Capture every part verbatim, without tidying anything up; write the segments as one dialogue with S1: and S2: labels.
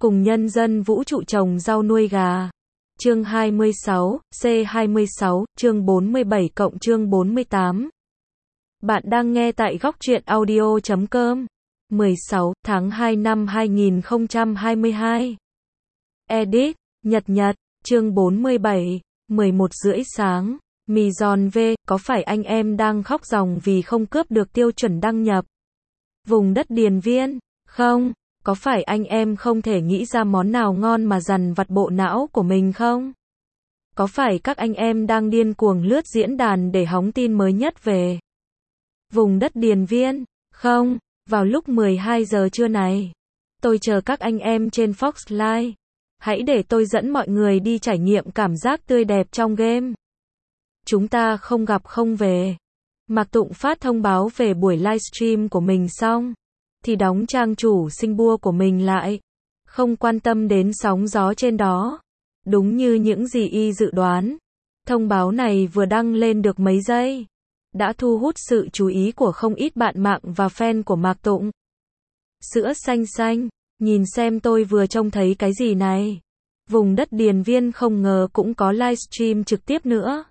S1: Cùng nhân dân vũ trụ trồng rau nuôi gà. Chương hai mươi sáu, C hai mươi sáu, chương bốn mươi bảy cộng chương bốn mươi tám. Bạn đang nghe tại góc truyện audio chấm com. mười sáu tháng hai năm hai nghìn không trăm hai mươi hai. Edit, Nhật Nhật, chương bốn mươi bảy, mười một rưỡi sáng. Mì giòn V, có phải anh em đang khóc ròng vì không cướp được tiêu chuẩn đăng nhập vùng đất Điền Viên, không? Có phải anh em không thể nghĩ ra món nào ngon mà dằn vặt bộ não của mình không? Có phải các anh em đang điên cuồng lướt diễn đàn để hóng tin mới nhất về vùng đất Điền Viên, không? Vào lúc mười hai giờ trưa này, tôi chờ các anh em trên Fox Live. Hãy để tôi dẫn mọi người đi trải nghiệm cảm giác tươi đẹp trong game. Chúng ta không gặp không về. Mạc Tụng phát thông báo về buổi livestream của mình xong, thì đóng trang chủ sinh bua của mình lại. Không quan tâm đến sóng gió trên đó. Đúng như những gì y dự đoán. Thông báo này vừa đăng lên được mấy giây, đã thu hút sự chú ý của không ít bạn mạng và fan của Mạc Tụng. Sữa xanh xanh, nhìn xem tôi vừa trông thấy cái gì này. Vùng đất Điền Viên không ngờ cũng có livestream trực tiếp nữa.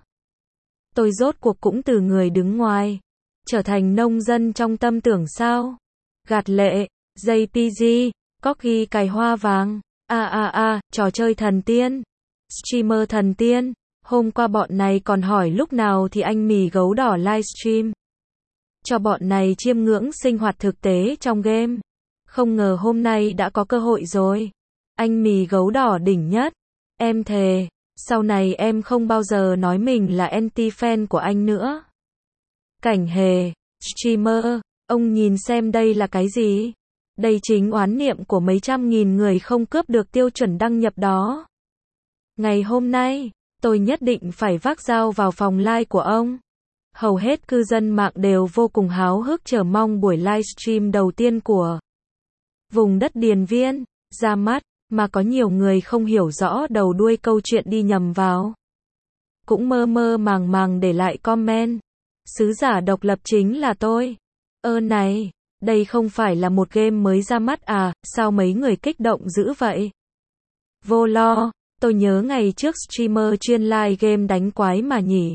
S1: Tôi rốt cuộc cũng từ người đứng ngoài, trở thành nông dân trong tâm tưởng sao. Gạt lệ, jay pê giê, Corgi cài hoa vàng, a a a, trò chơi thần tiên, streamer thần tiên. Hôm qua bọn này còn hỏi lúc nào thì anh mì gấu đỏ livestream cho bọn này chiêm ngưỡng sinh hoạt thực tế trong game. Không ngờ hôm nay đã có cơ hội rồi. Anh mì gấu đỏ đỉnh nhất. Em thề, sau này em không bao giờ nói mình là anti-fan của anh nữa. Cảnh hề, streamer, ông nhìn xem đây là cái gì? Đây chính oán niệm của mấy trăm nghìn người không cướp được tiêu chuẩn đăng nhập đó. Ngày hôm nay, tôi nhất định phải vác dao vào phòng live của ông. Hầu hết cư dân mạng đều vô cùng háo hức chờ mong buổi livestream đầu tiên của vùng đất Điền Viên ra mắt, mà có nhiều người không hiểu rõ đầu đuôi câu chuyện đi nhầm vào. Cũng mơ mơ màng màng để lại comment. Sứ giả độc lập chính là tôi. Ơ này, đây không phải là một game mới ra mắt à, sao mấy người kích động dữ vậy? Vô lo, tôi nhớ ngày trước streamer chuyên live game đánh quái mà nhỉ.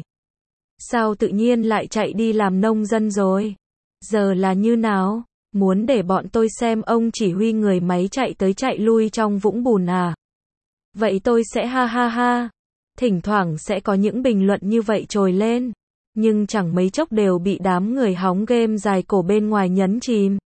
S1: Sao tự nhiên lại chạy đi làm nông dân rồi? Giờ là như nào? Muốn để bọn tôi xem ông chỉ huy người máy chạy tới chạy lui trong vũng bùn à? Vậy tôi sẽ ha ha ha. Thỉnh thoảng sẽ có những bình luận như vậy trồi lên, nhưng chẳng mấy chốc đều bị đám người hóng game dài cổ bên ngoài nhấn chìm.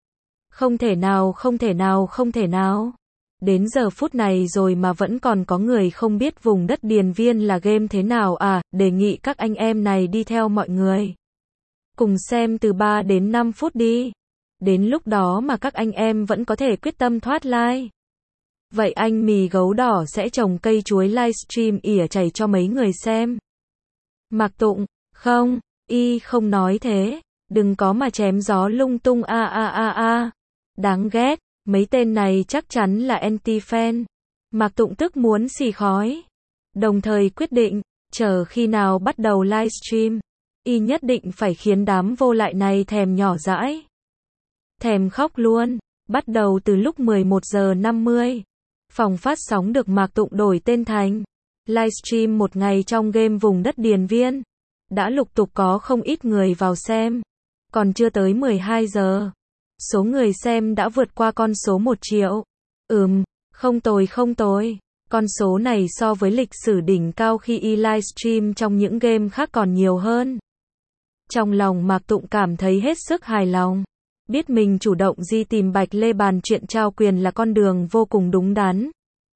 S1: Không thể nào, không thể nào, không thể nào. Đến giờ phút này rồi mà vẫn còn có người không biết vùng đất Điền Viên là game thế nào à, đề nghị các anh em này đi theo mọi người. Cùng xem từ ba đến năm phút đi. Đến lúc đó mà các anh em vẫn có thể quyết tâm thoát live. Vậy anh mì gấu đỏ sẽ trồng cây chuối livestream ỉa chảy cho mấy người xem. Mạc Tụng, không, y không nói thế. Đừng có mà chém gió lung tung a a a a. Đáng ghét, mấy tên này chắc chắn là anti-fan. Mạc Tụng tức muốn xì khói. Đồng thời quyết định, chờ khi nào bắt đầu livestream, y nhất định phải khiến đám vô lại này thèm nhỏ dãi. Thèm khóc luôn. Bắt đầu từ lúc mười một giờ năm mươi, phòng phát sóng được Mạc Tụng đổi tên thành livestream một ngày trong game vùng đất Điền Viên. Đã lục tục có không ít người vào xem. Còn chưa tới mười hai giờ, số người xem đã vượt qua con số một triệu. Ừm, không tồi không tồi. Con số này so với lịch sử đỉnh cao khi y livestream trong những game khác còn nhiều hơn. Trong lòng Mạc Tụng cảm thấy hết sức hài lòng. Biết mình chủ động đi tìm Bạch Lê bàn chuyện trao quyền là con đường vô cùng đúng đắn.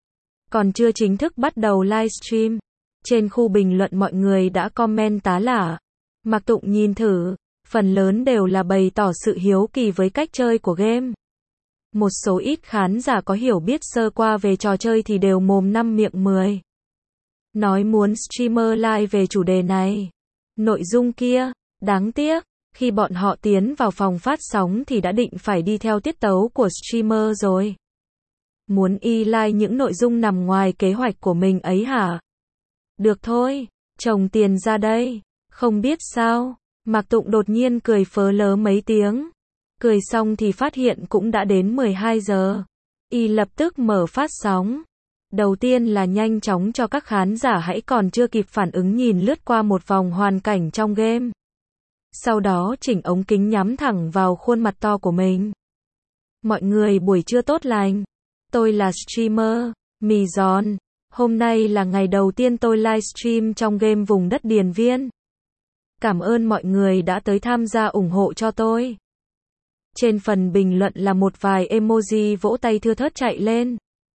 S1: Còn chưa chính thức bắt đầu livestream, trên khu bình luận mọi người đã comment tá lả. Mạc Tụng nhìn thử, phần lớn đều là bày tỏ sự hiếu kỳ với cách chơi của game. Một số ít khán giả có hiểu biết sơ qua về trò chơi thì đều mồm năm miệng mười. Nói muốn streamer live về chủ đề này, nội dung kia, đáng tiếc. Khi bọn họ tiến vào phòng phát sóng thì đã định phải đi theo tiết tấu của streamer rồi. Muốn y like những nội dung nằm ngoài kế hoạch của mình ấy hả? Được thôi, trồng tiền ra đây. Không biết sao, Mạc Tụng đột nhiên cười phớ lớ mấy tiếng. Cười xong thì phát hiện cũng đã đến mười hai giờ. Y lập tức mở phát sóng. Đầu tiên là nhanh chóng cho các khán giả hãy còn chưa kịp phản ứng nhìn lướt qua một vòng hoàn cảnh trong game. Sau đó chỉnh ống kính nhắm thẳng vào khuôn mặt to của mình. Mọi người buổi trưa tốt lành. Tôi là streamer, Mì Giòn. Hôm nay là ngày đầu tiên tôi livestream trong game vùng đất Điền Viên. Cảm ơn mọi người đã tới tham gia ủng hộ cho tôi. Trên phần bình luận là một vài emoji vỗ tay thưa thớt chạy lên.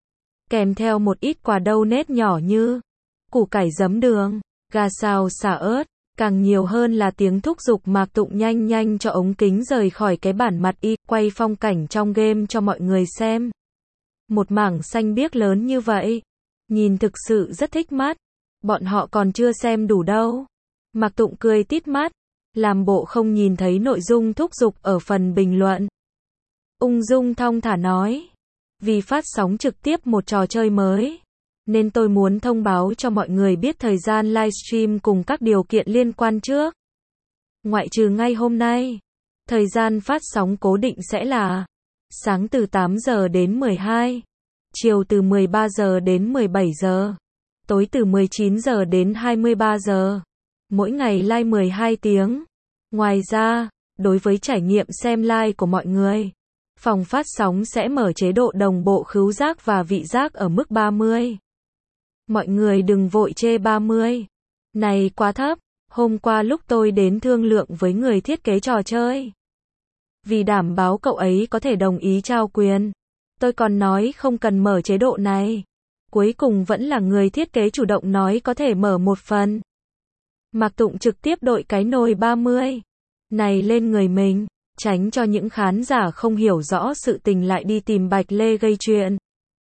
S1: Kèm theo một ít quà donate nhỏ như củ cải giấm đường, gà xào xả ớt. Càng nhiều hơn là tiếng thúc giục Mạc Tụng nhanh nhanh cho ống kính rời khỏi cái bản mặt y, quay phong cảnh trong game cho mọi người xem. Một mảng xanh biếc lớn như vậy. Nhìn thực sự rất thích mắt. Bọn họ còn chưa xem đủ đâu. Mạc Tụng cười tít mắt. Làm bộ không nhìn thấy nội dung thúc giục ở phần bình luận. Ung dung thong thả nói. Vì phát sóng trực tiếp một trò chơi mới. Nên tôi muốn thông báo cho mọi người biết thời gian livestream cùng các điều kiện liên quan trước. Ngoại trừ ngay hôm nay. Thời gian phát sóng cố định sẽ là sáng từ tám giờ đến mười hai, chiều từ mười ba giờ đến mười bảy giờ, tối từ mười chín giờ đến hai mươi ba giờ. Mỗi ngày live mười hai tiếng. Ngoài ra, đối với trải nghiệm xem live của mọi người, phòng phát sóng sẽ mở chế độ đồng bộ khứu giác và vị giác ở mức ba mươi. Mọi người đừng vội chê ba mươi. Này quá thấp. Hôm qua lúc tôi đến thương lượng với người thiết kế trò chơi. Vì đảm bảo cậu ấy có thể đồng ý trao quyền. Tôi còn nói không cần mở chế độ này. Cuối cùng vẫn là người thiết kế chủ động nói có thể mở một phần. Mạc Tụng trực tiếp đội cái nồi ba mươi này lên người mình, tránh cho những khán giả không hiểu rõ sự tình lại đi tìm Bạch Lê gây chuyện.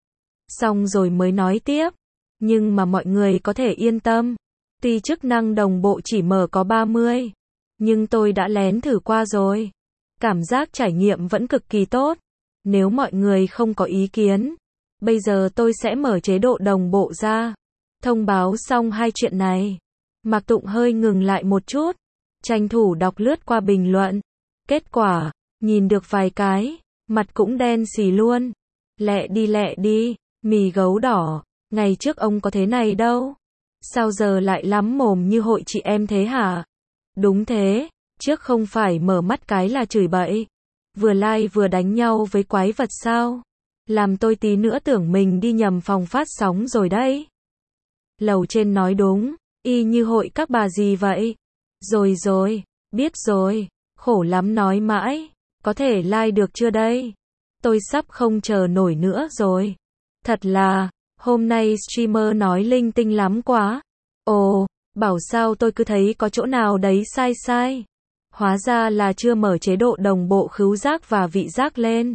S1: Xong rồi mới nói tiếp. Nhưng mà mọi người có thể yên tâm. Tuy chức năng đồng bộ chỉ mở có ba mươi. Nhưng tôi đã lén thử qua rồi. Cảm giác trải nghiệm vẫn cực kỳ tốt. Nếu mọi người không có ý kiến. Bây giờ tôi sẽ mở chế độ đồng bộ ra. Thông báo xong hai chuyện này. Mạc Tụng hơi ngừng lại một chút. Tranh thủ đọc lướt qua bình luận. Kết quả, nhìn được vài cái. Mặt cũng đen xì luôn. Lẹ đi lẹ đi, mì gấu đỏ. Ngày trước ông có thế này đâu. Sao giờ lại lắm mồm như hội chị em thế hả? Đúng thế, trước không phải mở mắt cái là chửi bậy. Vừa like vừa đánh nhau với quái vật sao? Làm tôi tí nữa tưởng mình đi nhầm phòng phát sóng rồi đấy. Lầu trên nói đúng, y như hội các bà gì vậy? Rồi rồi, biết rồi, khổ lắm nói mãi. Có thể like được chưa đây? Tôi sắp không chờ nổi nữa rồi. Thật là... Hôm nay streamer nói linh tinh lắm quá. Ồ, bảo sao tôi cứ thấy có chỗ nào đấy sai sai. Hóa ra là chưa mở chế độ đồng bộ khứu giác và vị giác lên.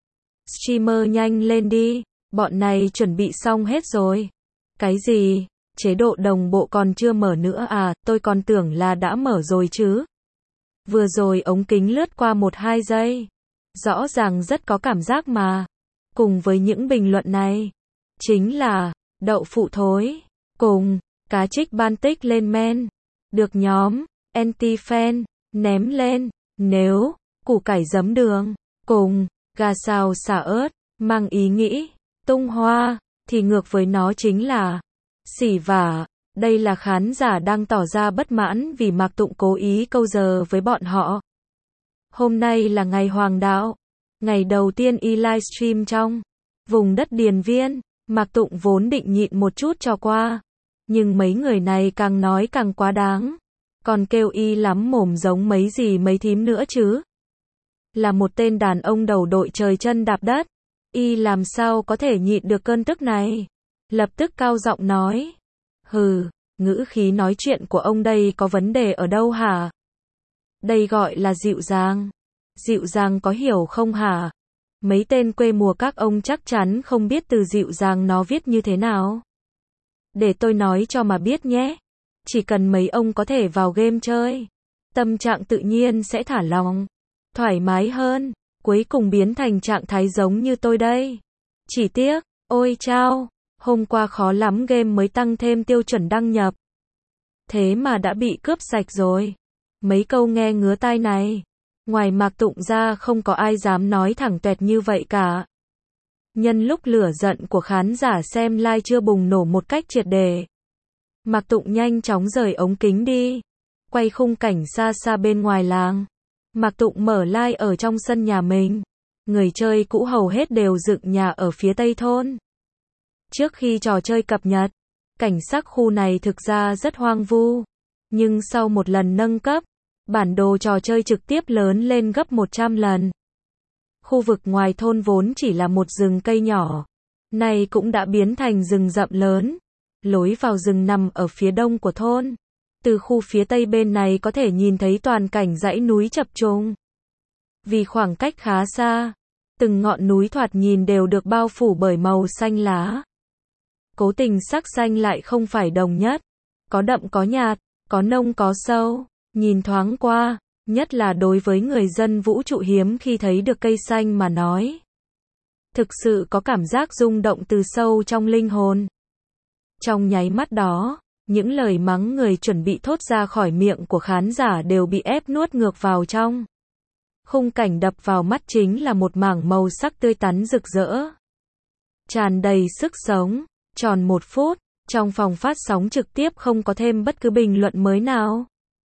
S1: Streamer nhanh lên đi, bọn này chuẩn bị xong hết rồi. Cái gì? Chế độ đồng bộ còn chưa mở nữa à, tôi còn tưởng là đã mở rồi chứ. Vừa rồi ống kính lướt qua một hai giây. Rõ ràng rất có cảm giác mà. Cùng với những bình luận này. Chính là, đậu phụ thối, cùng, cá trích ban tích lên men, được nhóm, anti-fan, ném lên, nếu, củ cải giấm đường, cùng, gà xào xả ớt, mang ý nghĩ, tung hoa, thì ngược với nó chính là, xỉ vả, đây là khán giả đang tỏ ra bất mãn vì Mạc Tụng cố ý câu giờ với bọn họ. Hôm nay là ngày hoàng đạo, ngày đầu tiên y livestream trong vùng đất Điền Viên. Mạc Tụng vốn định nhịn một chút cho qua. Nhưng mấy người này càng nói càng quá đáng. Còn kêu y lắm mồm giống mấy gì mấy thím nữa chứ. Là một tên đàn ông đầu đội trời chân đạp đất. Y làm sao có thể nhịn được cơn tức này. Lập tức cao giọng nói. Hừ, ngữ khí nói chuyện của ông đây có vấn đề ở đâu hả? Đây gọi là dịu dàng. Dịu dàng có hiểu không hả? Mấy tên quê mùa các ông chắc chắn không biết từ dịu dàng nó viết như thế nào. Để tôi nói cho mà biết nhé. Chỉ cần mấy ông có thể vào game chơi. Tâm trạng tự nhiên sẽ thả lỏng. Thoải mái hơn. Cuối cùng biến thành trạng thái giống như tôi đây. Chỉ tiếc, ôi chao. Hôm qua khó lắm game mới tăng thêm tiêu chuẩn đăng nhập. Thế mà đã bị cướp sạch rồi. Mấy câu nghe ngứa tai này. Ngoài Mạc Tụng ra không có ai dám nói thẳng tuẹt như vậy cả. Nhân lúc lửa giận của khán giả xem live chưa bùng nổ một cách triệt để, Mạc Tụng nhanh chóng rời ống kính đi, quay khung cảnh xa xa bên ngoài làng. Mạc Tụng mở live ở trong sân nhà mình. Người chơi cũ hầu hết đều dựng nhà ở phía tây thôn. Trước khi trò chơi cập nhật, cảnh sắc khu này thực ra rất hoang vu. Nhưng sau một lần nâng cấp, bản đồ trò chơi trực tiếp lớn lên gấp một trăm lần. Khu vực ngoài thôn vốn chỉ là một rừng cây nhỏ, nay cũng đã biến thành rừng rậm lớn. Lối vào rừng nằm ở phía đông của thôn. Từ khu phía tây bên này có thể nhìn thấy toàn cảnh dãy núi chập trùng. Vì khoảng cách khá xa, từng ngọn núi thoạt nhìn đều được bao phủ bởi màu xanh lá. Cố tình sắc xanh lại không phải đồng nhất, có đậm có nhạt, có nông có sâu, nhìn thoáng qua, nhất là đối với người dân vũ trụ hiếm khi thấy được cây xanh mà nói. Thực sự có cảm giác rung động từ sâu trong linh hồn. Trong nháy mắt đó, những lời mắng người chuẩn bị thốt ra khỏi miệng của khán giả đều bị ép nuốt ngược vào trong. Khung cảnh đập vào mắt chính là một mảng màu sắc tươi tắn rực rỡ, tràn đầy sức sống. Tròn một phút, trong phòng phát sóng trực tiếp không có thêm bất cứ bình luận mới nào.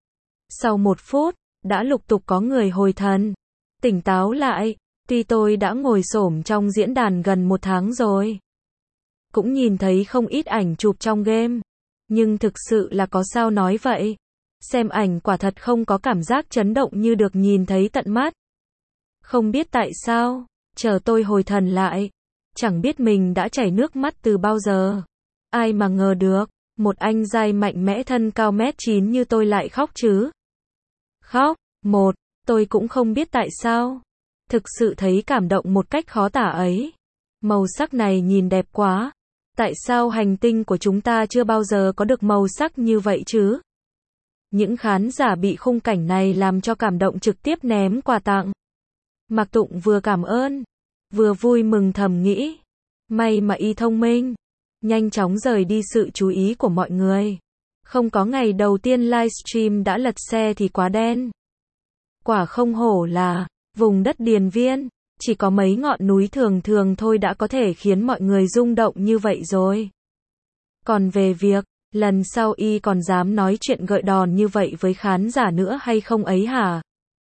S1: Sau một phút, đã lục tục có người hồi thần, tỉnh táo lại. Tuy tôi đã ngồi xổm trong diễn đàn gần một tháng rồi, cũng nhìn thấy không ít ảnh chụp trong game, nhưng thực sự là có sao nói vậy. Xem ảnh quả thật không có cảm giác chấn động như được nhìn thấy tận mắt. Không biết tại sao, chờ tôi hồi thần lại, chẳng biết mình đã chảy nước mắt từ bao giờ. Ai mà ngờ được, một anh giai mạnh mẽ thân cao mét chín như tôi lại khóc chứ. Khóc, một, tôi cũng không biết tại sao. Thực sự thấy cảm động một cách khó tả ấy. Màu sắc này nhìn đẹp quá. Tại sao hành tinh của chúng ta chưa bao giờ có được màu sắc như vậy chứ? Những khán giả bị khung cảnh này làm cho cảm động trực tiếp ném quà tặng. Mạc Tụng vừa cảm ơn, vừa vui mừng thầm nghĩ. May mà y thông minh, nhanh chóng rời đi sự chú ý của mọi người. Không có ngày đầu tiên livestream đã lật xe thì quá đen. Quả không hổ là vùng đất điền viên, chỉ có mấy ngọn núi thường thường thôi đã có thể khiến mọi người rung động như vậy rồi. Còn về việc, lần sau y còn dám nói chuyện gợi đòn như vậy với khán giả nữa hay không ấy hả?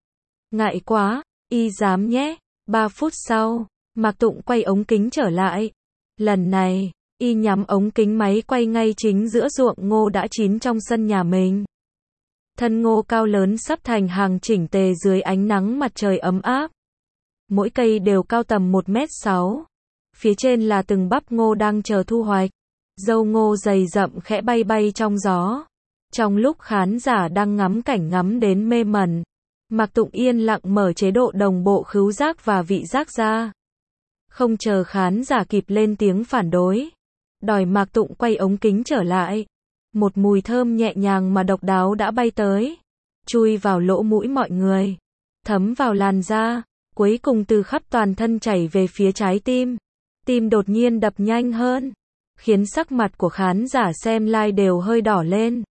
S1: Ngại quá, y dám nhé. Ba phút sau, Mạc Tụng quay ống kính trở lại. Lần này, y nhắm ống kính máy quay ngay chính giữa ruộng ngô đã chín trong sân nhà mình. Thân ngô cao lớn sắp thành hàng chỉnh tề dưới ánh nắng mặt trời ấm áp. Mỗi cây đều cao tầm một mét sáu. Phía trên là từng bắp ngô đang chờ thu hoạch. Dâu ngô dày rậm khẽ bay bay trong gió. Trong lúc khán giả đang ngắm cảnh ngắm đến mê mẩn, Mạc Tụng yên lặng mở chế độ đồng bộ khứu giác và vị giác ra. Không chờ khán giả kịp lên tiếng phản đối, đòi Mạc Tụng quay ống kính trở lại. Một mùi thơm nhẹ nhàng mà độc đáo đã bay tới, chui vào lỗ mũi mọi người, thấm vào làn da, cuối cùng từ khắp toàn thân chảy về phía trái tim. Tim đột nhiên đập nhanh hơn, khiến sắc mặt của khán giả xem live đều hơi đỏ lên.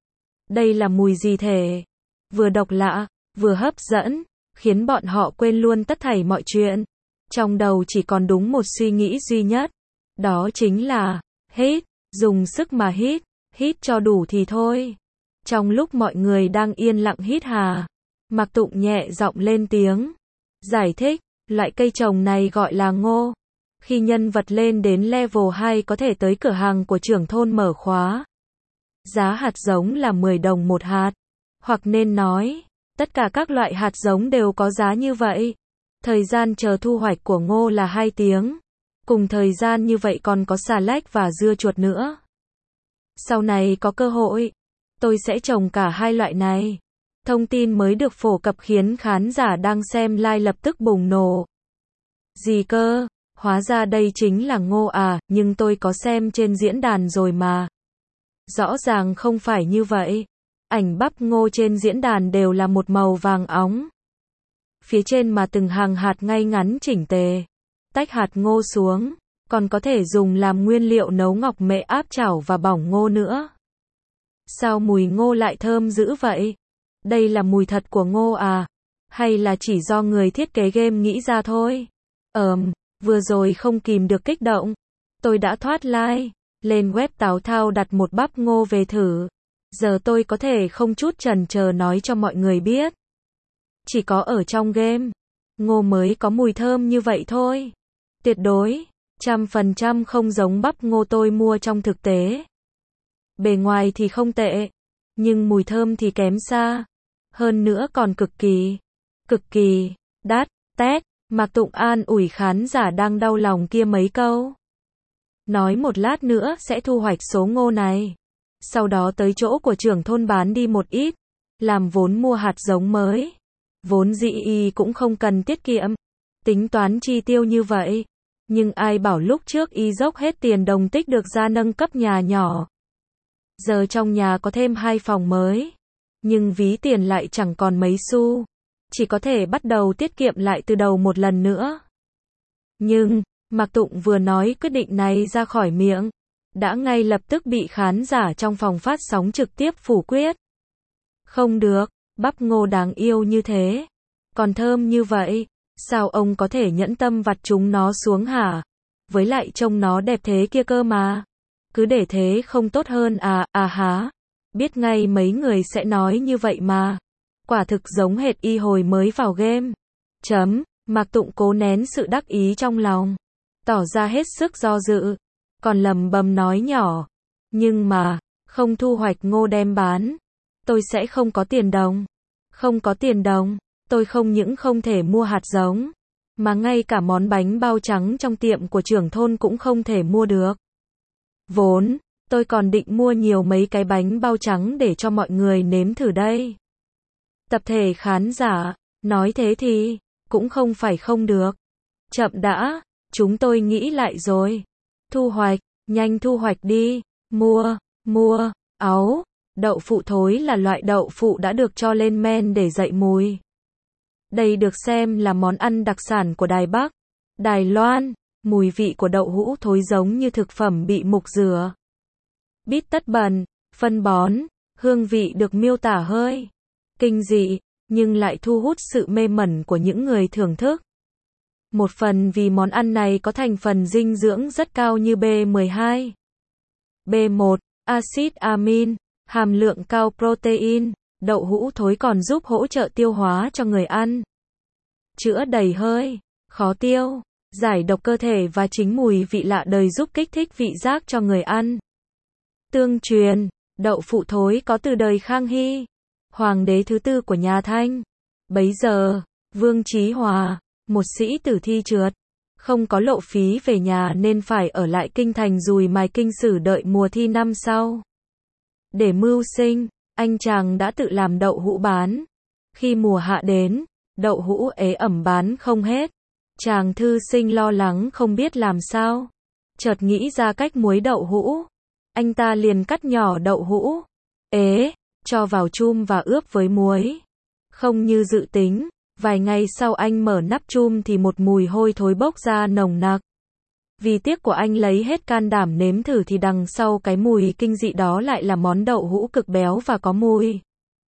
S1: Đây là mùi gì thể? Vừa độc lạ, vừa hấp dẫn, khiến bọn họ quên luôn tất thảy mọi chuyện. Trong đầu chỉ còn đúng một suy nghĩ duy nhất, đó chính là hít, dùng sức mà hít, hít cho đủ thì thôi. Trong lúc mọi người đang yên lặng hít hà, Mạc Tụng nhẹ giọng lên tiếng, giải thích, loại cây trồng này gọi là ngô. Khi nhân vật lên đến level hai có thể tới cửa hàng của trưởng thôn mở khóa. Giá hạt giống là mười đồng một hạt. Hoặc nên nói, tất cả các loại hạt giống đều có giá như vậy. Thời gian chờ thu hoạch của ngô là hai tiếng. Cùng thời gian như vậy còn có xà lách và dưa chuột nữa. Sau này có cơ hội, tôi sẽ trồng cả hai loại này. Thông tin mới được phổ cập khiến khán giả đang xem live lập tức bùng nổ. Gì cơ? Hóa ra đây chính là ngô à, nhưng tôi có xem trên diễn đàn rồi mà. Rõ ràng không phải như vậy. Ảnh bắp ngô trên diễn đàn đều là một màu vàng óng. Phía trên mà từng hàng hạt ngay ngắn chỉnh tề. Tách hạt ngô xuống, còn có thể dùng làm nguyên liệu nấu ngọc mệ áp chảo và bỏng ngô nữa. Sao mùi ngô lại thơm dữ vậy? Đây là mùi thật của ngô à? Hay là chỉ do người thiết kế game nghĩ ra thôi? Ờm, Vừa rồi không kìm được kích động. Tôi đã thoát like, lên web Táo Thao đặt một bắp ngô về thử. Giờ tôi có thể không chút chần chờ nói cho mọi người biết. Chỉ có ở trong game, ngô mới có mùi thơm như vậy thôi. Tuyệt đối, trăm phần trăm không giống bắp ngô tôi mua trong thực tế. Bề ngoài thì không tệ, nhưng mùi thơm thì kém xa. Hơn nữa còn cực kỳ, cực kỳ, đắt, tét. Mạc Tụng an ủi khán giả đang đau lòng kia mấy câu. Nói một lát nữa sẽ thu hoạch số ngô này. Sau đó tới chỗ của trưởng thôn bán đi một ít, làm vốn mua hạt giống mới. Vốn dĩ y cũng không cần tiết kiệm, tính toán chi tiêu như vậy. Nhưng ai bảo lúc trước y dốc hết tiền đồng tích được ra nâng cấp nhà nhỏ. Giờ trong nhà có thêm hai phòng mới, nhưng ví tiền lại chẳng còn mấy xu. Chỉ có thể bắt đầu tiết kiệm lại từ đầu một lần nữa. Nhưng, Mạc Tụng vừa nói quyết định này ra khỏi miệng, đã ngay lập tức bị khán giả trong phòng phát sóng trực tiếp phủ quyết. Không được, bắp ngô đáng yêu như thế, còn thơm như vậy, sao ông có thể nhẫn tâm vặt chúng nó xuống hả? Với lại trông nó đẹp thế kia cơ mà. Cứ để thế không tốt hơn à, à há. Biết ngay mấy người sẽ nói như vậy mà. Quả thực giống hệt y hồi mới vào game. Chấm, Mạc Tụng cố nén sự đắc ý trong lòng, tỏ ra hết sức do dự, còn lầm bầm nói nhỏ. Nhưng mà, không thu hoạch ngô đem bán, tôi sẽ không có tiền đồng. Không có tiền đồng, tôi không những không thể mua hạt giống, mà ngay cả món bánh bao trắng trong tiệm của trưởng thôn cũng không thể mua được. Vốn, tôi còn định mua nhiều mấy cái bánh bao trắng để cho mọi người nếm thử đây. Tập thể khán giả, nói thế thì, cũng không phải không được. Chậm đã, chúng tôi nghĩ lại rồi. Thu hoạch, nhanh thu hoạch đi. Mua, mua, áu, đậu phụ thối là loại đậu phụ đã được cho lên men để dậy mùi. Đây được xem là món ăn đặc sản của Đài Bắc, Đài Loan. Mùi vị của đậu hũ thối giống như thực phẩm bị mục rửa. Bít tất bẩn, phân bón, hương vị được miêu tả hơi kinh dị, nhưng lại thu hút sự mê mẩn của những người thưởng thức. Một phần vì món ăn này có thành phần dinh dưỡng rất cao như B mười hai, B một, axit amin, hàm lượng cao protein, đậu hũ thối còn giúp hỗ trợ tiêu hóa cho người ăn. Chữa đầy hơi, khó tiêu, giải độc cơ thể và chính mùi vị lạ đời giúp kích thích vị giác cho người ăn. Tương truyền, đậu phụ thối có từ đời Khang Hy, hoàng đế thứ tư của nhà Thanh. Bấy giờ, Vương Chí Hòa, một sĩ tử thi trượt, không có lộ phí về nhà nên phải ở lại kinh thành dùi mài kinh sử đợi mùa thi năm sau. Để mưu sinh, anh chàng đã tự làm đậu hũ bán. Khi mùa hạ đến, đậu hũ ế ẩm bán không hết. Chàng thư sinh lo lắng không biết làm sao. Chợt nghĩ ra cách muối đậu hũ. Anh ta liền cắt nhỏ đậu hũ ế, cho vào chum và ướp với muối. Không như dự tính, vài ngày sau anh mở nắp chum thì một mùi hôi thối bốc ra nồng nặc. Vì tiếc của anh lấy hết can đảm nếm thử thì đằng sau cái mùi kinh dị đó lại là món đậu hũ cực béo và có mùi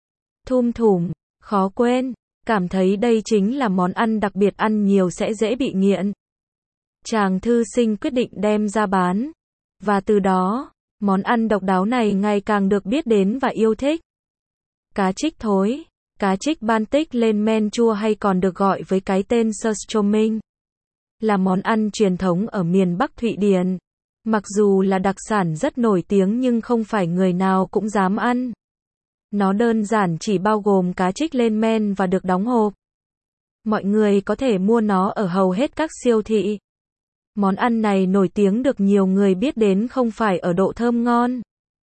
S1: thum thủm, khó quên. Cảm thấy đây chính là món ăn đặc biệt ăn nhiều sẽ dễ bị nghiện. Chàng thư sinh quyết định đem ra bán. Và từ đó, món ăn độc đáo này ngày càng được biết đến và yêu thích. Cá trích thối, cá trích Baltic lên men chua hay còn được gọi với cái tên surströmming, là món ăn truyền thống ở miền Bắc Thụy Điển. Mặc dù là đặc sản rất nổi tiếng nhưng không phải người nào cũng dám ăn. Nó đơn giản chỉ bao gồm cá trích lên men và được đóng hộp. Mọi người có thể mua nó ở hầu hết các siêu thị. Món ăn này nổi tiếng được nhiều người biết đến không phải ở độ thơm ngon,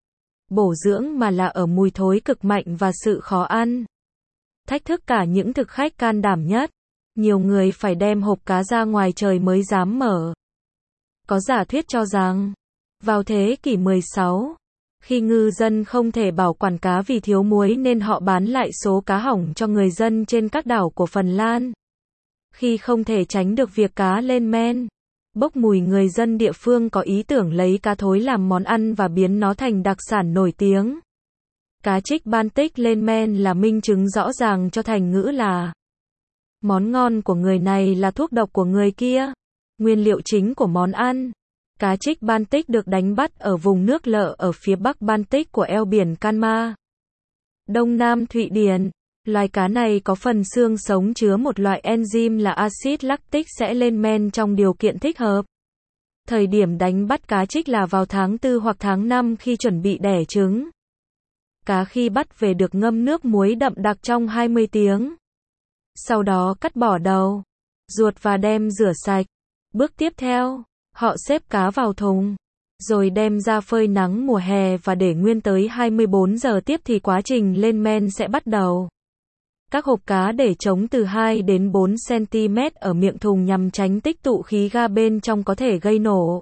S1: bổ dưỡng mà là ở mùi thối cực mạnh và sự khó ăn. Thách thức cả những thực khách can đảm nhất. Nhiều người phải đem hộp cá ra ngoài trời mới dám mở. Có giả thuyết cho rằng, vào thế kỷ mười sáu, khi ngư dân không thể bảo quản cá vì thiếu muối nên họ bán lại số cá hỏng cho người dân trên các đảo của Phần Lan. Khi không thể tránh được việc cá lên men, bốc mùi, người dân địa phương có ý tưởng lấy cá thối làm món ăn và biến nó thành đặc sản nổi tiếng. Cá trích Baltic lên men là minh chứng rõ ràng cho thành ngữ là món ngon của người này là thuốc độc của người kia. Nguyên liệu chính của món ăn. Cá trích Baltic được đánh bắt ở vùng nước lợ ở phía bắc Baltic của eo biển Kalmar, Đông Nam Thụy Điển. Loài cá này có phần xương sống chứa một loại enzyme là axit lactic sẽ lên men trong điều kiện thích hợp. Thời điểm đánh bắt cá trích là vào tháng tư hoặc tháng năm khi chuẩn bị đẻ trứng. Cá khi bắt về được ngâm nước muối đậm đặc trong hai mươi tiếng. Sau đó cắt bỏ đầu, ruột và đem rửa sạch. Bước tiếp theo, họ xếp cá vào thùng, rồi đem ra phơi nắng mùa hè và để nguyên tới hai mươi bốn giờ tiếp thì quá trình lên men sẽ bắt đầu. Các hộp cá để trống từ hai đến bốn xăng-ti-mét ở miệng thùng nhằm tránh tích tụ khí ga bên trong có thể gây nổ.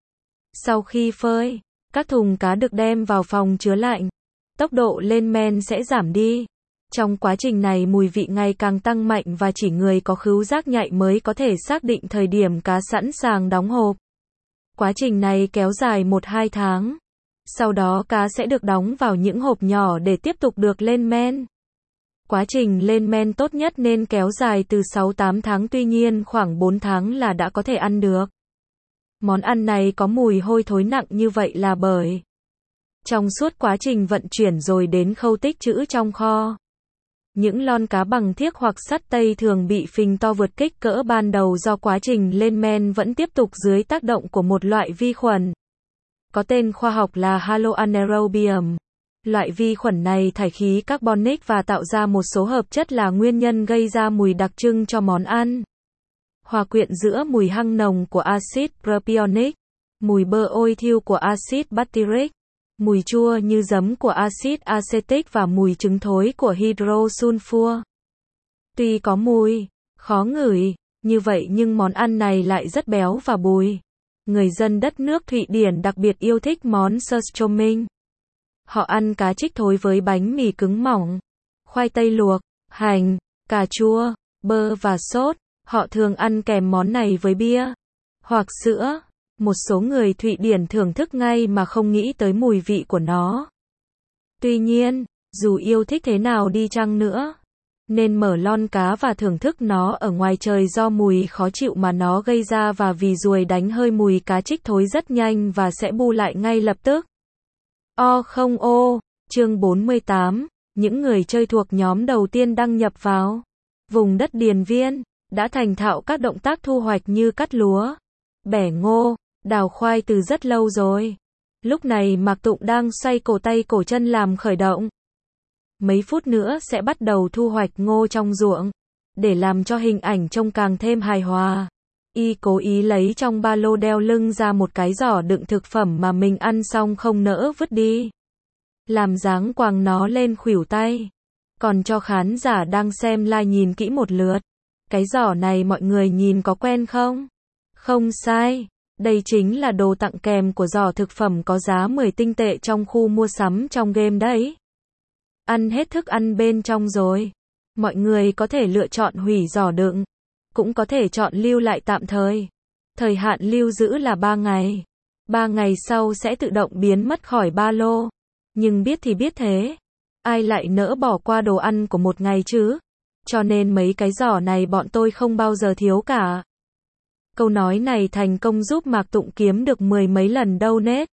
S1: Sau khi phơi, các thùng cá được đem vào phòng chứa lạnh. Tốc độ lên men sẽ giảm đi. Trong quá trình này mùi vị ngày càng tăng mạnh và chỉ người có khứu giác nhạy mới có thể xác định thời điểm cá sẵn sàng đóng hộp. Quá trình này kéo dài một đến hai tháng. Sau đó cá sẽ được đóng vào những hộp nhỏ để tiếp tục được lên men. Quá trình lên men tốt nhất nên kéo dài từ sáu đến tám tháng, tuy nhiên khoảng bốn tháng là đã có thể ăn được. Món ăn này có mùi hôi thối nặng như vậy là bởi trong suốt quá trình vận chuyển rồi đến khâu tích trữ trong kho, những lon cá bằng thiếc hoặc sắt tây thường bị phình to vượt kích cỡ ban đầu do quá trình lên men vẫn tiếp tục dưới tác động của một loại vi khuẩn có tên khoa học là Halo anaerobium. Loại vi khuẩn này thải khí carbonic và tạo ra một số hợp chất là nguyên nhân gây ra mùi đặc trưng cho món ăn. Hòa quyện giữa mùi hăng nồng của axit propionic, mùi bơ ôi thiêu của axit butyric, mùi chua như giấm của axit acetic và mùi trứng thối của hydrosulfur. Tuy có mùi khó ngửi như vậy nhưng món ăn này lại rất béo và bùi. Người dân đất nước Thụy Điển đặc biệt yêu thích món surströmming. Họ ăn cá trích thối với bánh mì cứng mỏng, khoai tây luộc, hành, cà chua, bơ và sốt. Họ thường ăn kèm món này với bia hoặc sữa. Một số người Thụy Điển thưởng thức ngay mà không nghĩ tới mùi vị của nó. Tuy nhiên, dù yêu thích thế nào đi chăng nữa, nên mở lon cá và thưởng thức nó ở ngoài trời do mùi khó chịu mà nó gây ra và vì ruồi đánh hơi mùi cá trích thối rất nhanh và sẽ bu lại ngay lập tức. O không ô, chương bốn mươi tám, những người chơi thuộc nhóm đầu tiên đăng nhập vào vùng đất điền viên, đã thành thạo các động tác thu hoạch như cắt lúa, bẻ ngô, đào khoai từ rất lâu rồi. Lúc này Mạc Tụng đang xoay cổ tay cổ chân làm khởi động. Mấy phút nữa sẽ bắt đầu thu hoạch ngô trong ruộng. Để làm cho hình ảnh trông càng thêm hài hòa, y cố ý lấy trong ba lô đeo lưng ra một cái giỏ đựng thực phẩm mà mình ăn xong không nỡ vứt đi. Làm dáng quàng nó lên khuỷu tay. Còn cho khán giả đang xem live nhìn kỹ một lượt. Cái giỏ này mọi người nhìn có quen không? Không sai. Đây chính là đồ tặng kèm của giỏ thực phẩm có giá mười tinh tệ trong khu mua sắm trong game đấy. Ăn hết thức ăn bên trong rồi. Mọi người có thể lựa chọn hủy giỏ đựng. Cũng có thể chọn lưu lại tạm thời. Thời hạn lưu giữ là ba ngày. ba ngày sau sẽ tự động biến mất khỏi ba lô. Nhưng biết thì biết thế. Ai lại nỡ bỏ qua đồ ăn của một ngày chứ? Cho nên mấy cái giỏ này bọn tôi không bao giờ thiếu cả. Câu nói này thành công giúp Mạc Tụng kiếm được mười mấy lần donate.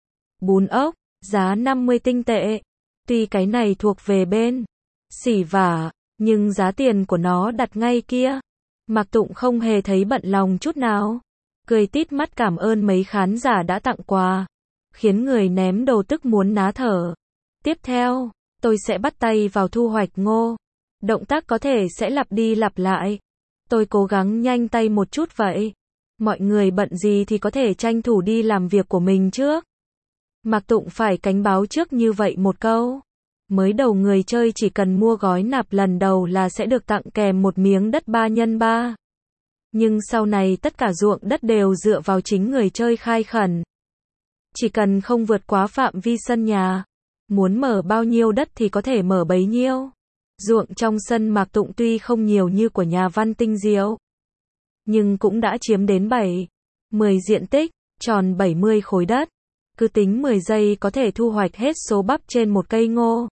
S1: Bún ốc, giá năm mươi tinh tệ. Tuy cái này thuộc về bên xỉ vả, nhưng giá tiền của nó đặt ngay kia. Mạc Tụng không hề thấy bận lòng chút nào. Cười tít mắt cảm ơn mấy khán giả đã tặng quà. Khiến người ném đồ tức muốn ná thở. Tiếp theo, tôi sẽ bắt tay vào thu hoạch ngô. Động tác có thể sẽ lặp đi lặp lại. Tôi cố gắng nhanh tay một chút vậy. Mọi người bận gì thì có thể tranh thủ đi làm việc của mình trước. Mạc Tụng phải cảnh báo trước như vậy một câu. Mới đầu người chơi chỉ cần mua gói nạp lần đầu là sẽ được tặng kèm một miếng đất ba nhân ba. Nhưng sau này tất cả ruộng đất đều dựa vào chính người chơi khai khẩn. Chỉ cần không vượt quá phạm vi sân nhà. Muốn mở bao nhiêu đất thì có thể mở bấy nhiêu. Ruộng trong sân Mạc Tụng tuy không nhiều như của nhà văn Tinh Diệu, nhưng cũng đã chiếm đến bảy, mười diện tích, tròn bảy mươi khối đất. Cứ tính mười giây có thể thu hoạch hết số bắp trên một cây ngô.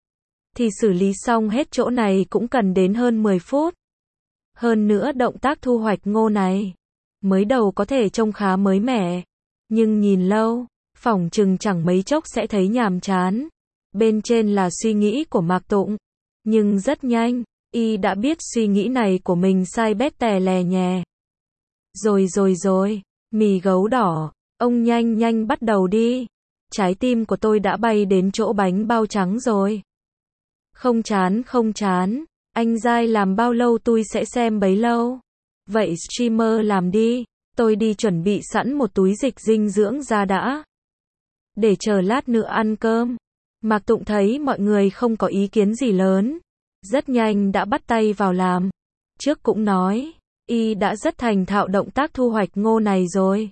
S1: Thì xử lý xong hết chỗ này cũng cần đến hơn mười phút. Hơn nữa động tác thu hoạch ngô này, Mới đầu có thể trông khá mới mẻ, nhưng nhìn lâu, phỏng chừng chẳng mấy chốc sẽ thấy nhàm chán. Bên trên là suy nghĩ của Mạc Tụng, nhưng rất nhanh, y đã biết suy nghĩ này của mình sai bét tè lè nhè. Rồi rồi rồi, mì gấu đỏ, ông nhanh nhanh bắt đầu đi. Trái tim của tôi đã bay đến chỗ bánh bao trắng rồi. Không chán không chán, anh dai làm bao lâu tôi sẽ xem bấy lâu. Vậy streamer làm đi, tôi đi chuẩn bị sẵn một túi dịch dinh dưỡng ra đã. Để chờ lát nữa ăn cơm. Mạc Tụng thấy mọi người không có ý kiến gì lớn, rất nhanh đã bắt tay vào làm. Trước cũng nói, y đã rất thành thạo động tác thu hoạch ngô này rồi.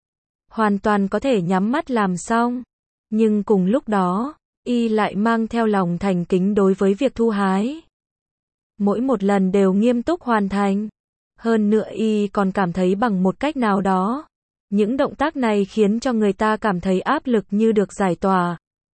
S1: Hoàn toàn có thể nhắm mắt làm xong. Nhưng cùng lúc đó, y lại mang theo lòng thành kính đối với việc thu hái. Mỗi một lần đều nghiêm túc hoàn thành. Hơn nữa y còn cảm thấy bằng một cách nào đó, những động tác này khiến cho người ta cảm thấy áp lực như được giải tỏa.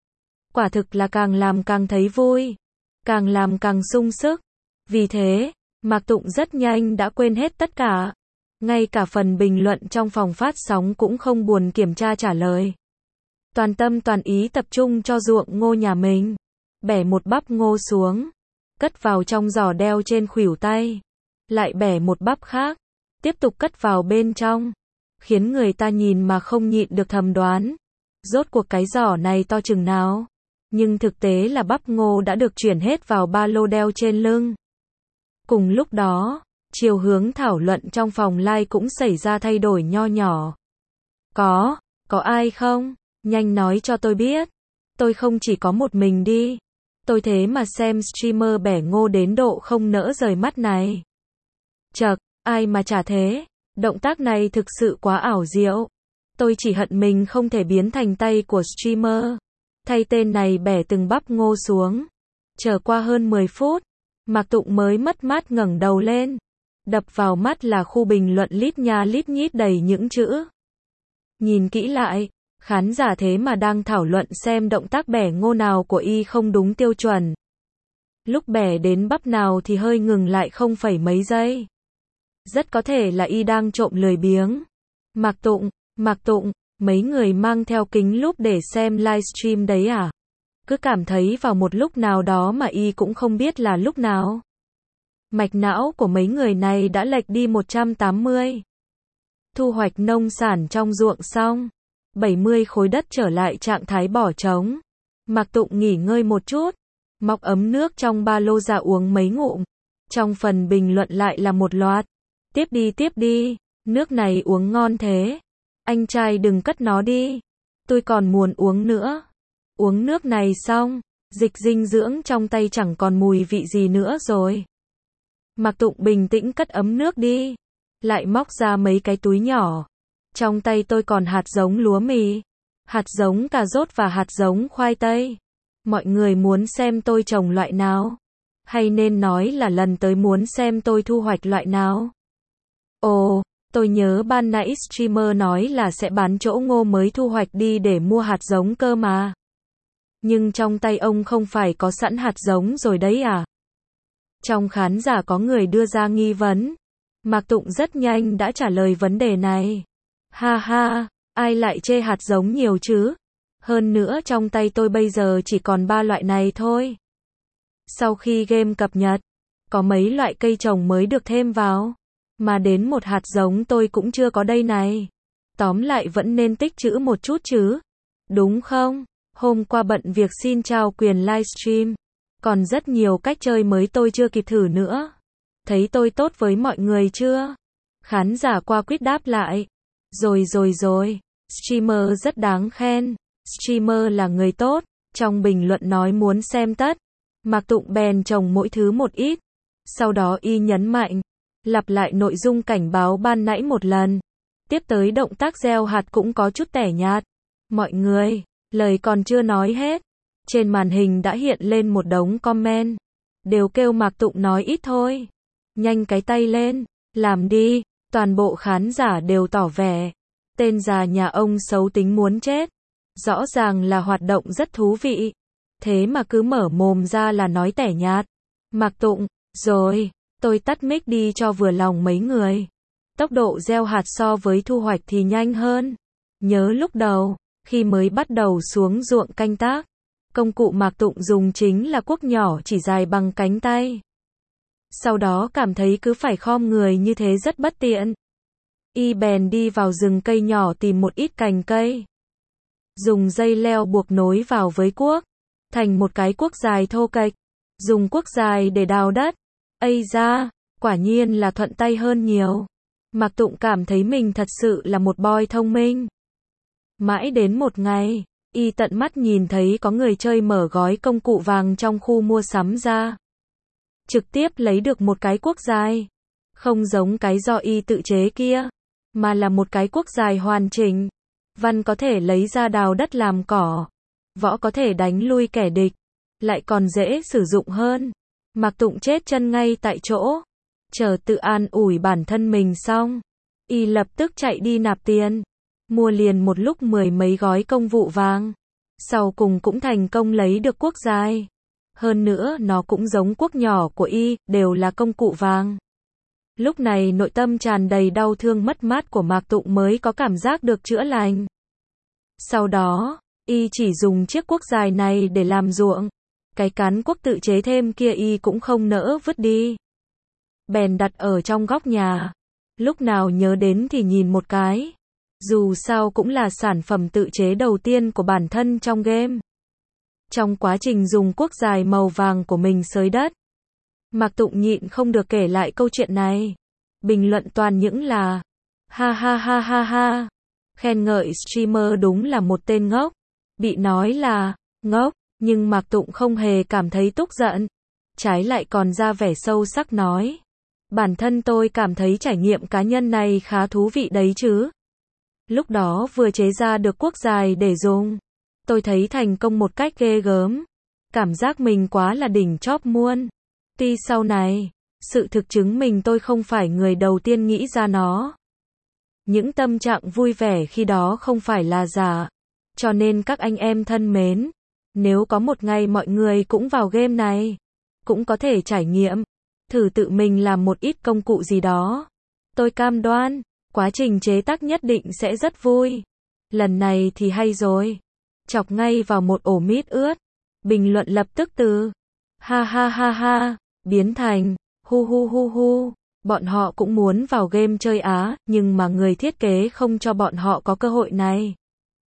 S1: Quả thực là càng làm càng thấy vui, càng làm càng sung sức. Vì thế, Mạc Tụng rất nhanh đã quên hết tất cả. Ngay cả phần bình luận trong phòng phát sóng cũng không buồn kiểm tra trả lời. Toàn tâm toàn ý tập trung cho ruộng ngô nhà mình. Bẻ một bắp ngô xuống, cất vào trong giỏ đeo trên khuỷu tay. Lại bẻ một bắp khác, tiếp tục cất vào bên trong. Khiến người ta nhìn mà không nhịn được thầm đoán. Rốt cuộc cái giỏ này to chừng nào? Nhưng thực tế là bắp ngô đã được chuyển hết vào ba lô đeo trên lưng. Cùng lúc đó, chiều hướng thảo luận trong phòng live cũng xảy ra thay đổi nho nhỏ. Có, có ai không? Nhanh nói cho tôi biết. Tôi không chỉ có một mình đi. Tôi thế mà xem streamer bẻ ngô đến độ không nỡ rời mắt này. Chậc, ai mà chả thế. Động tác này thực sự quá ảo diệu. Tôi chỉ hận mình không thể biến thành tay của streamer. Thay tên này bẻ từng bắp ngô xuống. Chờ qua hơn mười phút, Mạc Tụng mới mất mát ngẩng đầu lên. Đập vào mắt là khu bình luận lít nha lít nhít đầy những chữ. Nhìn kỹ lại, khán giả thế mà đang thảo luận xem động tác bẻ ngô nào của y không đúng tiêu chuẩn. Lúc bẻ đến bắp nào thì hơi ngừng lại không phẩy mấy giây. Rất có thể là y đang trộm lười biếng. Mạc Tụng, Mạc Tụng, mấy người mang theo kính lúp để xem livestream đấy à? Cứ cảm thấy vào một lúc nào đó mà y cũng không biết là lúc nào. Mạch não của mấy người này đã lệch đi một trăm tám mươi. Thu hoạch nông sản trong ruộng xong. bảy mươi khối đất trở lại trạng thái bỏ trống. Mạc Tụng nghỉ ngơi một chút. Móc ấm nước trong ba lô ra uống mấy ngụm. Trong phần bình luận lại là một loạt. Tiếp đi tiếp đi. Nước này uống ngon thế. Anh trai đừng cất nó đi. Tôi còn muốn uống nữa. Uống nước này xong. Dịch dinh dưỡng trong tay chẳng còn mùi vị gì nữa rồi. Mạc Tụng bình tĩnh cất ấm nước đi. Lại móc ra mấy cái túi nhỏ. Trong tay tôi còn hạt giống lúa mì, hạt giống cà rốt và hạt giống khoai tây. Mọi người muốn xem tôi trồng loại nào? Hay nên nói là lần tới muốn xem tôi thu hoạch loại nào? Ồ, tôi nhớ ban nãy streamer nói là sẽ bán chỗ ngô mới thu hoạch đi để mua hạt giống cơ mà. Nhưng trong tay ông không phải có sẵn hạt giống rồi đấy à? Trong khán giả có người đưa ra nghi vấn. Mạc Tụng rất nhanh đã trả lời vấn đề này. Ha ha, ai lại chê hạt giống nhiều chứ? Hơn nữa trong tay tôi bây giờ chỉ còn ba loại này thôi. Sau khi game cập nhật, có mấy loại cây trồng mới được thêm vào. Mà đến một hạt giống tôi cũng chưa có đây này. Tóm lại vẫn nên tích trữ một chút chứ. Đúng không? Hôm qua bận việc xin trao quyền livestream. Còn rất nhiều cách chơi mới tôi chưa kịp thử nữa. Thấy tôi tốt với mọi người chưa? Khán giả qua quýt đáp lại. Rồi rồi rồi. Streamer rất đáng khen. Streamer là người tốt. Trong bình luận nói muốn xem tất. Mạc Tụng bèn trồng mỗi thứ một ít. Sau đó y nhấn mạnh. Lặp lại nội dung cảnh báo ban nãy một lần. Tiếp tới động tác gieo hạt cũng có chút tẻ nhạt. Mọi người, lời còn chưa nói hết. Trên màn hình đã hiện lên một đống comment. Đều kêu Mạc Tụng nói ít thôi. Nhanh cái tay lên. Làm đi. Toàn bộ khán giả đều tỏ vẻ. Tên già nhà ông xấu tính muốn chết. Rõ ràng là hoạt động rất thú vị. Thế mà cứ mở mồm ra là nói tẻ nhạt. Mạc Tụng, rồi, tôi tắt mic đi cho vừa lòng mấy người. Tốc độ gieo hạt so với thu hoạch thì nhanh hơn. Nhớ lúc đầu, khi mới bắt đầu xuống ruộng canh tác, công cụ Mạc Tụng dùng chính là cuốc nhỏ chỉ dài bằng cánh tay. Sau đó cảm thấy cứ phải khom người như thế rất bất tiện. Y bèn đi vào rừng cây nhỏ tìm một ít cành cây. Dùng dây leo buộc nối vào với cuốc, thành một cái cuốc dài thô kệch. Dùng cuốc dài để đào đất. Ây da, quả nhiên là thuận tay hơn nhiều. Mạc Tụng cảm thấy mình thật sự là một boy thông minh. Mãi đến một ngày, Y tận mắt nhìn thấy có người chơi mở gói công cụ vàng trong khu mua sắm ra. Trực tiếp lấy được một cái cuốc dài. Không giống cái do Y tự chế kia, mà là một cái cuốc dài hoàn chỉnh. Văn có thể lấy ra đào đất làm cỏ. Võ có thể đánh lui kẻ địch. Lại còn dễ sử dụng hơn. Mạc Tụng chết chân ngay tại chỗ. Chờ tự an ủi bản thân mình xong, Y lập tức chạy đi nạp tiền. Mua liền một lúc mười mấy gói công vụ vàng. Sau cùng cũng thành công lấy được cuốc dài. Hơn nữa nó cũng giống cuốc nhỏ của Y, đều là công cụ vàng. Lúc này nội tâm tràn đầy đau thương mất mát của Mạc Tụng mới có cảm giác được chữa lành. Sau đó, Y chỉ dùng chiếc cuốc dài này để làm ruộng. Cái cán cuốc tự chế thêm kia Y cũng không nỡ vứt đi. Bèn đặt ở trong góc nhà. Lúc nào nhớ đến thì nhìn một cái. Dù sao cũng là sản phẩm tự chế đầu tiên của bản thân trong game. Trong quá trình dùng cuốc dài màu vàng của mình xới đất, Mạc Tụng nhịn không được kể lại câu chuyện này. Bình luận toàn những là ha ha ha ha ha. Khen ngợi streamer đúng là một tên ngốc. Bị nói là ngốc, nhưng Mạc Tụng không hề cảm thấy tức giận. Trái lại còn ra vẻ sâu sắc nói. Bản thân tôi cảm thấy trải nghiệm cá nhân này khá thú vị đấy chứ. Lúc đó vừa chế ra được cuốc dài để dùng, tôi thấy thành công một cách ghê gớm. Cảm giác mình quá là đỉnh chóp muôn. Tuy sau này, sự thực chứng minh tôi không phải người đầu tiên nghĩ ra nó. Những tâm trạng vui vẻ khi đó không phải là giả. Cho nên các anh em thân mến, nếu có một ngày mọi người cũng vào game này, cũng có thể trải nghiệm, thử tự mình làm một ít công cụ gì đó. Tôi cam đoan, quá trình chế tác nhất định sẽ rất vui. Lần này thì hay rồi. Chọc ngay vào một ổ mít ướt. Bình luận lập tức từ ha ha ha ha biến thành hu hu hu hu. Bọn họ cũng muốn vào game chơi á, nhưng mà người thiết kế không cho bọn họ có cơ hội này.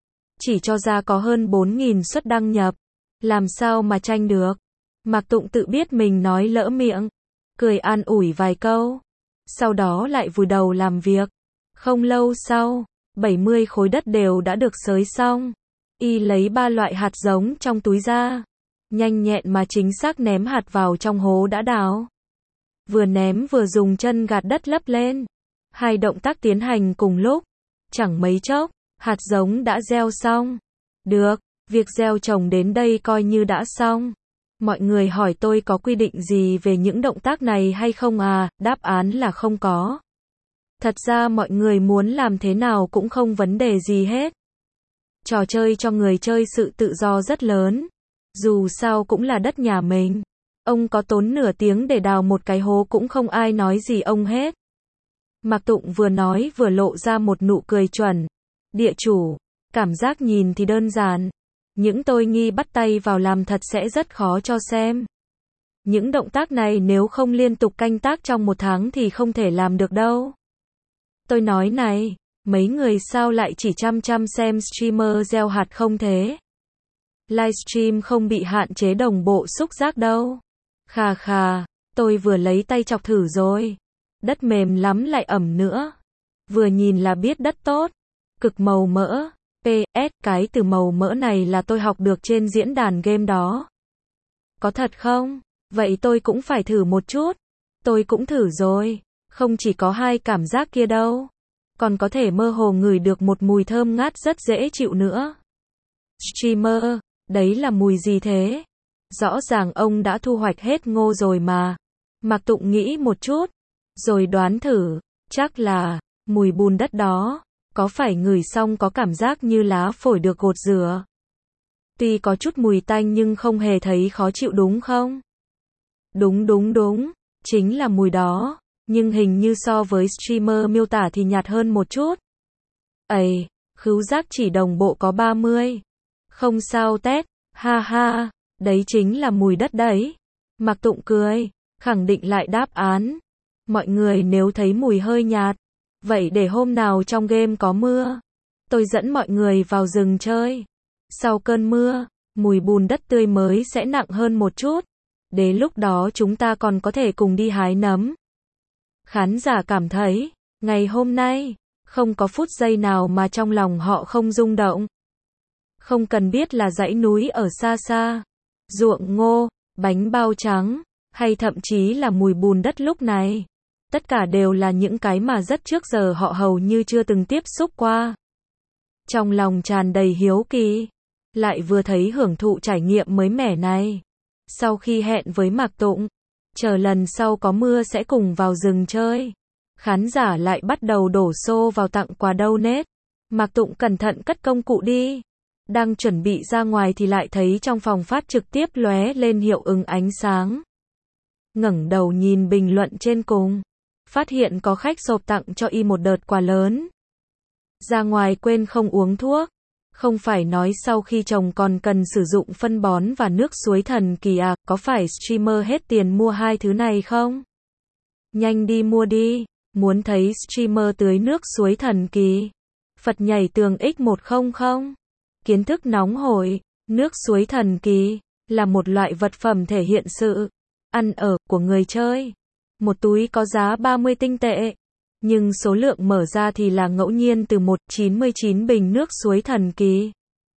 S1: Chỉ cho ra có hơn bốn nghìn suất đăng nhập. Làm sao mà tranh được. Mạc Tụng tự biết mình nói lỡ miệng, cười an ủi vài câu. Sau đó lại vùi đầu làm việc. Không lâu sau, bảy mươi khối đất đều đã được xới xong. Y lấy ba loại hạt giống trong túi ra. Nhanh nhẹn mà chính xác ném hạt vào trong hố đã đào. Vừa ném vừa dùng chân gạt đất lấp lên. Hai động tác tiến hành cùng lúc. Chẳng mấy chốc, hạt giống đã gieo xong. Được, việc gieo trồng đến đây coi như đã xong. Mọi người hỏi tôi có quy định gì về những động tác này hay không à, đáp án là không có. Thật ra mọi người muốn làm thế nào cũng không vấn đề gì hết. Trò chơi cho người chơi sự tự do rất lớn. Dù sao cũng là đất nhà mình. Ông có tốn nửa tiếng để đào một cái hố cũng không ai nói gì ông hết. Mạc Tụng vừa nói vừa lộ ra một nụ cười chuẩn. Địa chủ, cảm giác nhìn thì đơn giản. Những tôi nghi bắt tay vào làm thật sẽ rất khó cho xem. Những động tác này nếu không liên tục canh tác trong một tháng thì không thể làm được đâu. Tôi nói này, mấy người sao lại chỉ chăm chăm xem streamer gieo hạt không thế? Livestream không bị hạn chế đồng bộ xúc giác đâu. Khà khà, tôi vừa lấy tay chọc thử rồi. Đất mềm lắm lại ẩm nữa. Vừa nhìn là biết đất tốt. Cực màu mỡ. pê ét, cái từ màu mỡ này là tôi học được trên diễn đàn game đó. Có thật không? Vậy tôi cũng phải thử một chút. Tôi cũng thử rồi. Không chỉ có hai cảm giác kia đâu. Còn có thể mơ hồ ngửi được một mùi thơm ngát rất dễ chịu nữa. Streamer, đấy là mùi gì thế? Rõ ràng ông đã thu hoạch hết ngô rồi mà. Mạc Tụng nghĩ một chút. Rồi đoán thử. Chắc là mùi bùn đất đó. Có phải ngửi xong có cảm giác như lá phổi được gột rửa? Tuy có chút mùi tanh nhưng không hề thấy khó chịu đúng không? Đúng đúng đúng. Chính là mùi đó. nhưng hình như so với streamer miêu tả thì nhạt hơn một chút. Ây, khứu giác chỉ đồng bộ có ba mươi. Không sao tét, ha ha, đấy chính là mùi đất đấy. Mạc Tụng cười, khẳng định lại đáp án. Mọi người nếu thấy mùi hơi nhạt, vậy để hôm nào trong game có mưa, tôi dẫn mọi người vào rừng chơi. Sau cơn mưa, mùi bùn đất tươi mới sẽ nặng hơn một chút. Đến lúc đó chúng ta còn có thể cùng đi hái nấm. Khán giả cảm thấy, ngày hôm nay, không có phút giây nào mà trong lòng họ không rung động. Không cần biết là dãy núi ở xa xa, ruộng ngô, bánh bao trắng, hay thậm chí là mùi bùn đất lúc này. Tất cả đều là những cái mà rất trước giờ họ hầu như chưa từng tiếp xúc qua. Trong lòng tràn đầy hiếu kỳ, lại vừa thấy hưởng thụ trải nghiệm mới mẻ này. Sau khi hẹn với Mạc Tụng, chờ lần sau có mưa sẽ cùng vào rừng chơi, khán giả lại bắt đầu đổ xô vào tặng quà donate. Mạc Tụng cẩn thận cất công cụ đi. Đang chuẩn bị ra ngoài thì lại thấy trong phòng phát trực tiếp lóe lên hiệu ứng ánh sáng. Ngẩng đầu nhìn bình luận trên cùng, phát hiện có khách sộp tặng cho y một đợt quà lớn. Ra ngoài quên không uống thuốc. Không phải nói sau khi trồng còn cần sử dụng phân bón và nước suối thần kỳ à, có phải streamer hết tiền mua hai thứ này không? Nhanh đi mua đi, muốn thấy streamer tưới nước suối thần kỳ. Phật nhảy tường x một trăm. Kiến thức nóng hổi, nước suối thần kỳ là một loại vật phẩm thể hiện sự ăn ở của người chơi. Một túi có giá ba mươi tinh tệ, nhưng số lượng mở ra thì là ngẫu nhiên từ một trăm chín mươi chín bình nước suối thần kỳ.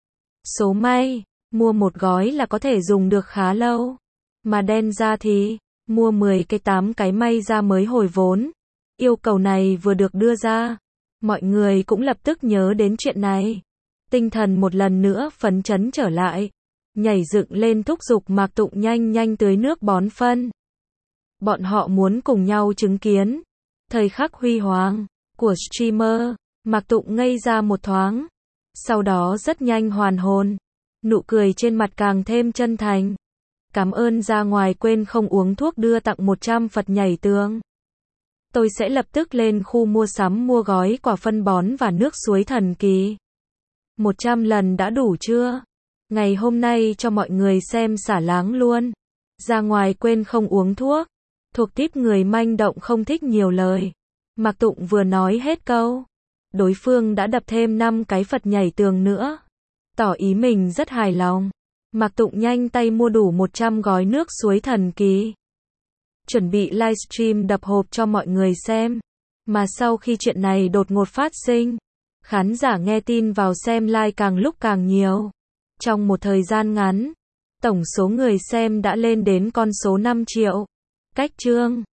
S1: Số may, mua một gói là có thể dùng được khá lâu. Mà đen ra thì, mua mười cái tám cái may ra mới hồi vốn. Yêu cầu này vừa được đưa ra, mọi người cũng lập tức nhớ đến chuyện này. Tinh thần một lần nữa phấn chấn trở lại. Nhảy dựng lên thúc giục Mạc Tụng nhanh nhanh tưới nước bón phân. Bọn họ muốn cùng nhau chứng kiến thời khắc huy hoàng của streamer. Mạc Tụng ngây ra một thoáng, sau đó rất nhanh hoàn hồn, nụ cười trên mặt càng thêm chân thành. Cảm ơn ra ngoài quên không uống thuốc đưa tặng một trăm Phật nhảy tường. Tôi sẽ lập tức lên khu mua sắm mua gói quả phân bón và nước suối thần kỳ. một trăm lần đã đủ chưa? Ngày hôm nay cho mọi người xem xả láng luôn. Ra ngoài quên không uống thuốc. Thuộc típ người manh động không thích nhiều lời. Mạc Tụng vừa nói hết câu, đối phương đã đập thêm năm cái Phật nhảy tường nữa, tỏ ý mình rất hài lòng. Mạc Tụng nhanh tay mua đủ một trăm gói nước suối thần kỳ, chuẩn bị livestream đập hộp cho mọi người xem. Mà sau khi chuyện này đột ngột phát sinh, khán giả nghe tin vào xem like càng lúc càng nhiều. Trong một thời gian ngắn, tổng số người xem đã lên đến con số năm triệu. Cách chương